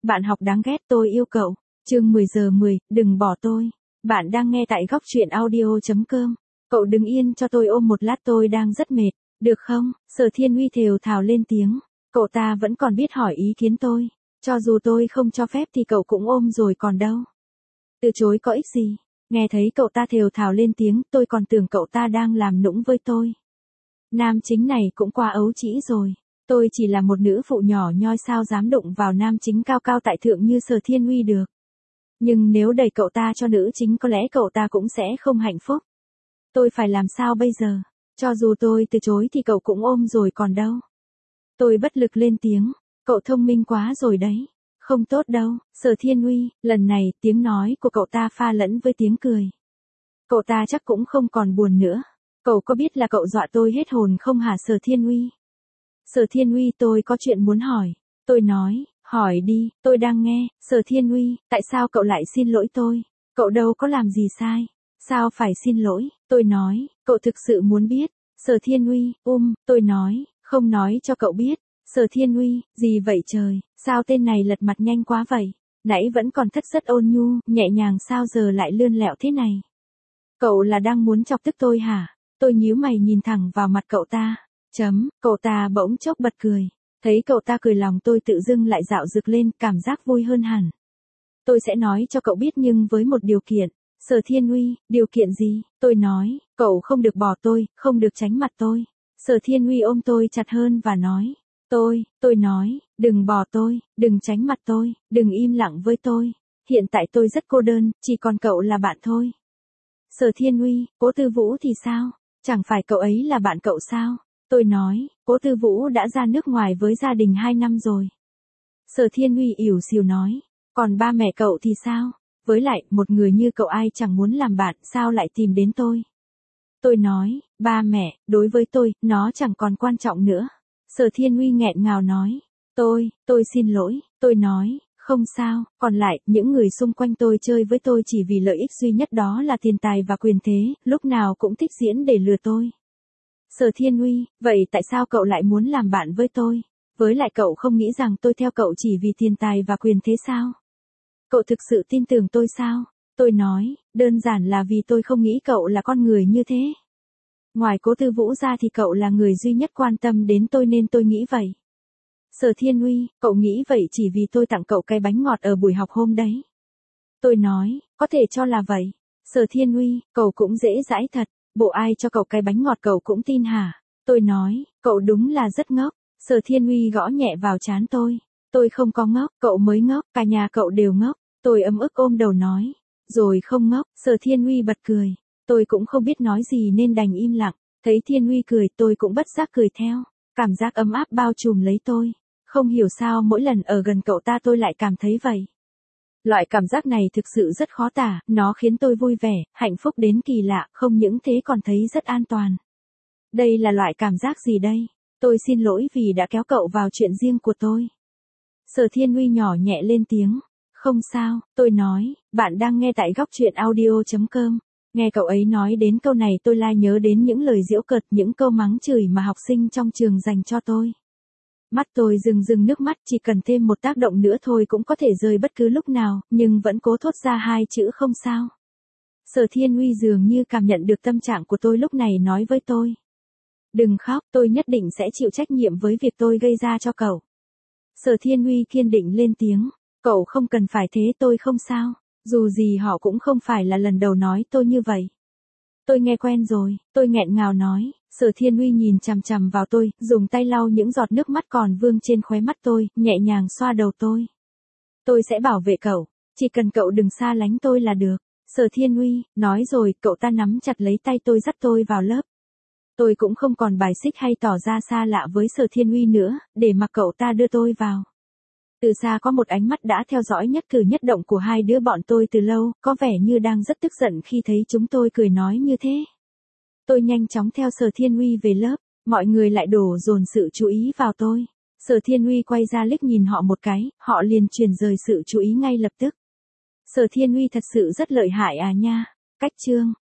Bạn học đáng ghét, tôi yêu cậu. Chương 10:10, đừng bỏ tôi. Bạn đang nghe tại góc truyện audio.com. Cậu đứng yên cho tôi ôm một lát, tôi đang rất mệt. Được không? Sở Thiên Huy thều thào lên tiếng. Cậu ta vẫn còn biết hỏi ý kiến tôi. Cho dù tôi không cho phép thì cậu cũng ôm rồi còn đâu. Từ chối có ích gì. Nghe thấy cậu ta thều thào lên tiếng, tôi còn tưởng cậu ta đang làm nũng với tôi. Nam chính này cũng quá ấu trĩ rồi. Tôi chỉ là một nữ phụ nhỏ nhoi, sao dám đụng vào nam chính cao cao tại thượng như Sở Thiên Huy được. Nhưng nếu đẩy cậu ta cho nữ chính, có lẽ cậu ta cũng sẽ không hạnh phúc. Tôi phải làm sao bây giờ? Cho dù tôi từ chối thì cậu cũng ôm rồi còn đâu. Tôi bất lực lên tiếng. Cậu thông minh quá rồi đấy. Không tốt đâu, Sở Thiên Huy. Lần này tiếng nói của cậu ta pha lẫn với tiếng cười. Cậu ta chắc cũng không còn buồn nữa. Cậu có biết là cậu dọa tôi hết hồn không hả Sở Thiên Huy? Sở Thiên Huy, tôi có chuyện muốn hỏi. Tôi nói, hỏi đi, tôi đang nghe. Sở Thiên Huy, tại sao cậu lại xin lỗi tôi? Cậu đâu có làm gì sai. Sao phải xin lỗi? Tôi nói, cậu thực sự muốn biết. Sở Thiên Huy, tôi nói, không nói cho cậu biết. Sở Thiên Huy, gì vậy trời, sao tên này lật mặt nhanh quá vậy? Nãy vẫn còn thất rất ôn nhu, nhẹ nhàng, sao giờ lại lươn lẹo thế này? Cậu là đang muốn chọc tức tôi hả? Tôi nhíu mày nhìn thẳng vào mặt cậu ta. Cậu ta bỗng chốc bật cười. Thấy cậu ta cười, lòng tôi tự dưng lại dạo dực lên, cảm giác vui hơn hẳn. Tôi sẽ nói cho cậu biết, nhưng với một điều kiện. Sở Thiên Huy, điều kiện gì? Tôi nói, cậu không được bỏ tôi, không được tránh mặt tôi. Sở Thiên Huy ôm tôi chặt hơn và nói. Tôi nói, đừng bỏ tôi, đừng tránh mặt tôi, đừng im lặng với tôi. Hiện tại tôi rất cô đơn, chỉ còn cậu là bạn thôi. Sở Thiên Huy, Cố Tư Vũ thì sao? Chẳng phải cậu ấy là bạn cậu sao? Tôi nói, Cố Tư Vũ đã ra nước ngoài với gia đình 2 năm rồi. Sở Thiên Huy ỉu xìu nói, còn ba mẹ cậu thì sao? Với lại, một người như cậu ai chẳng muốn làm bạn, sao lại tìm đến tôi? Tôi nói, ba mẹ, đối với tôi, nó chẳng còn quan trọng nữa. Sở Thiên Huy nghẹn ngào nói, tôi xin lỗi. Tôi nói, không sao, còn lại, những người xung quanh tôi chơi với tôi chỉ vì lợi ích duy nhất, đó là tiền tài và quyền thế, lúc nào cũng thích diễn để lừa tôi. Sở Thiên Huy, vậy tại sao cậu lại muốn làm bạn với tôi? Với lại cậu không nghĩ rằng tôi theo cậu chỉ vì tiền tài và quyền thế sao? Cậu thực sự tin tưởng tôi sao? Tôi nói, đơn giản là vì tôi không nghĩ cậu là con người như thế. Ngoài Cố Tư Vũ ra thì cậu là người duy nhất quan tâm đến tôi nên tôi nghĩ vậy. Sở Thiên Huy, cậu nghĩ vậy chỉ vì tôi tặng cậu cái bánh ngọt ở buổi học hôm đấy. Tôi nói, có thể cho là vậy. Sở Thiên Huy, cậu cũng dễ dãi thật. Bộ ai cho cậu cái bánh ngọt cậu cũng tin hả? Tôi nói, cậu đúng là rất ngốc. Sở Thiên Huy gõ nhẹ vào trán tôi. Tôi không có ngốc, cậu mới ngốc, cả nhà cậu đều ngốc. Tôi ấm ức ôm đầu nói. Rồi không ngốc. Sở Thiên Huy bật cười. Tôi cũng không biết nói gì nên đành im lặng. Thấy Thiên Huy cười, tôi cũng bất giác cười theo. Cảm giác ấm áp bao trùm lấy tôi. Không hiểu sao mỗi lần ở gần cậu ta tôi lại cảm thấy vậy. Loại cảm giác này thực sự rất khó tả, nó khiến tôi vui vẻ, hạnh phúc đến kỳ lạ, không những thế còn thấy rất an toàn. Đây là loại cảm giác gì đây? Tôi xin lỗi vì đã kéo cậu vào chuyện riêng của tôi. Sở Thiên Huy nhỏ nhẹ lên tiếng. Không sao, tôi nói, bạn đang nghe tại góc truyện audio.com. Nghe cậu ấy nói đến câu này tôi lại nhớ đến những lời giễu cợt, những câu mắng chửi mà học sinh trong trường dành cho tôi. Mắt tôi rưng nước mắt, chỉ cần thêm một tác động nữa thôi cũng có thể rơi bất cứ lúc nào, nhưng vẫn cố thốt ra hai chữ không sao. Sở Thiên Huy dường như cảm nhận được tâm trạng của tôi lúc này, nói với tôi. Đừng khóc, tôi nhất định sẽ chịu trách nhiệm với việc tôi gây ra cho cậu. Sở Thiên Huy kiên định lên tiếng. Cậu không cần phải thế, tôi không sao. Dù gì họ cũng không phải là lần đầu nói tôi như vậy. Tôi nghe quen rồi, tôi nghẹn ngào nói. Sở Thiên Huy nhìn chằm chằm vào tôi, dùng tay lau những giọt nước mắt còn vương trên khóe mắt tôi, nhẹ nhàng xoa đầu tôi. Tôi sẽ bảo vệ cậu, chỉ cần cậu đừng xa lánh tôi là được. Sở Thiên Huy, nói rồi, cậu ta nắm chặt lấy tay tôi dắt tôi vào lớp. Tôi cũng không còn bài xích hay tỏ ra xa lạ với Sở Thiên Huy nữa, để mặc cậu ta đưa tôi vào. Từ xa có một ánh mắt đã theo dõi nhất cử nhất động của hai đứa bọn tôi từ lâu, có vẻ như đang rất tức giận khi thấy chúng tôi cười nói như thế. Tôi nhanh chóng theo Sở Thiên Huy về lớp, mọi người lại đổ dồn sự chú ý vào tôi. Sở Thiên Huy quay ra liếc nhìn họ một cái, họ liền chuyển rời sự chú ý ngay lập tức. Sở Thiên Huy thật sự rất lợi hại à nha. Cách chương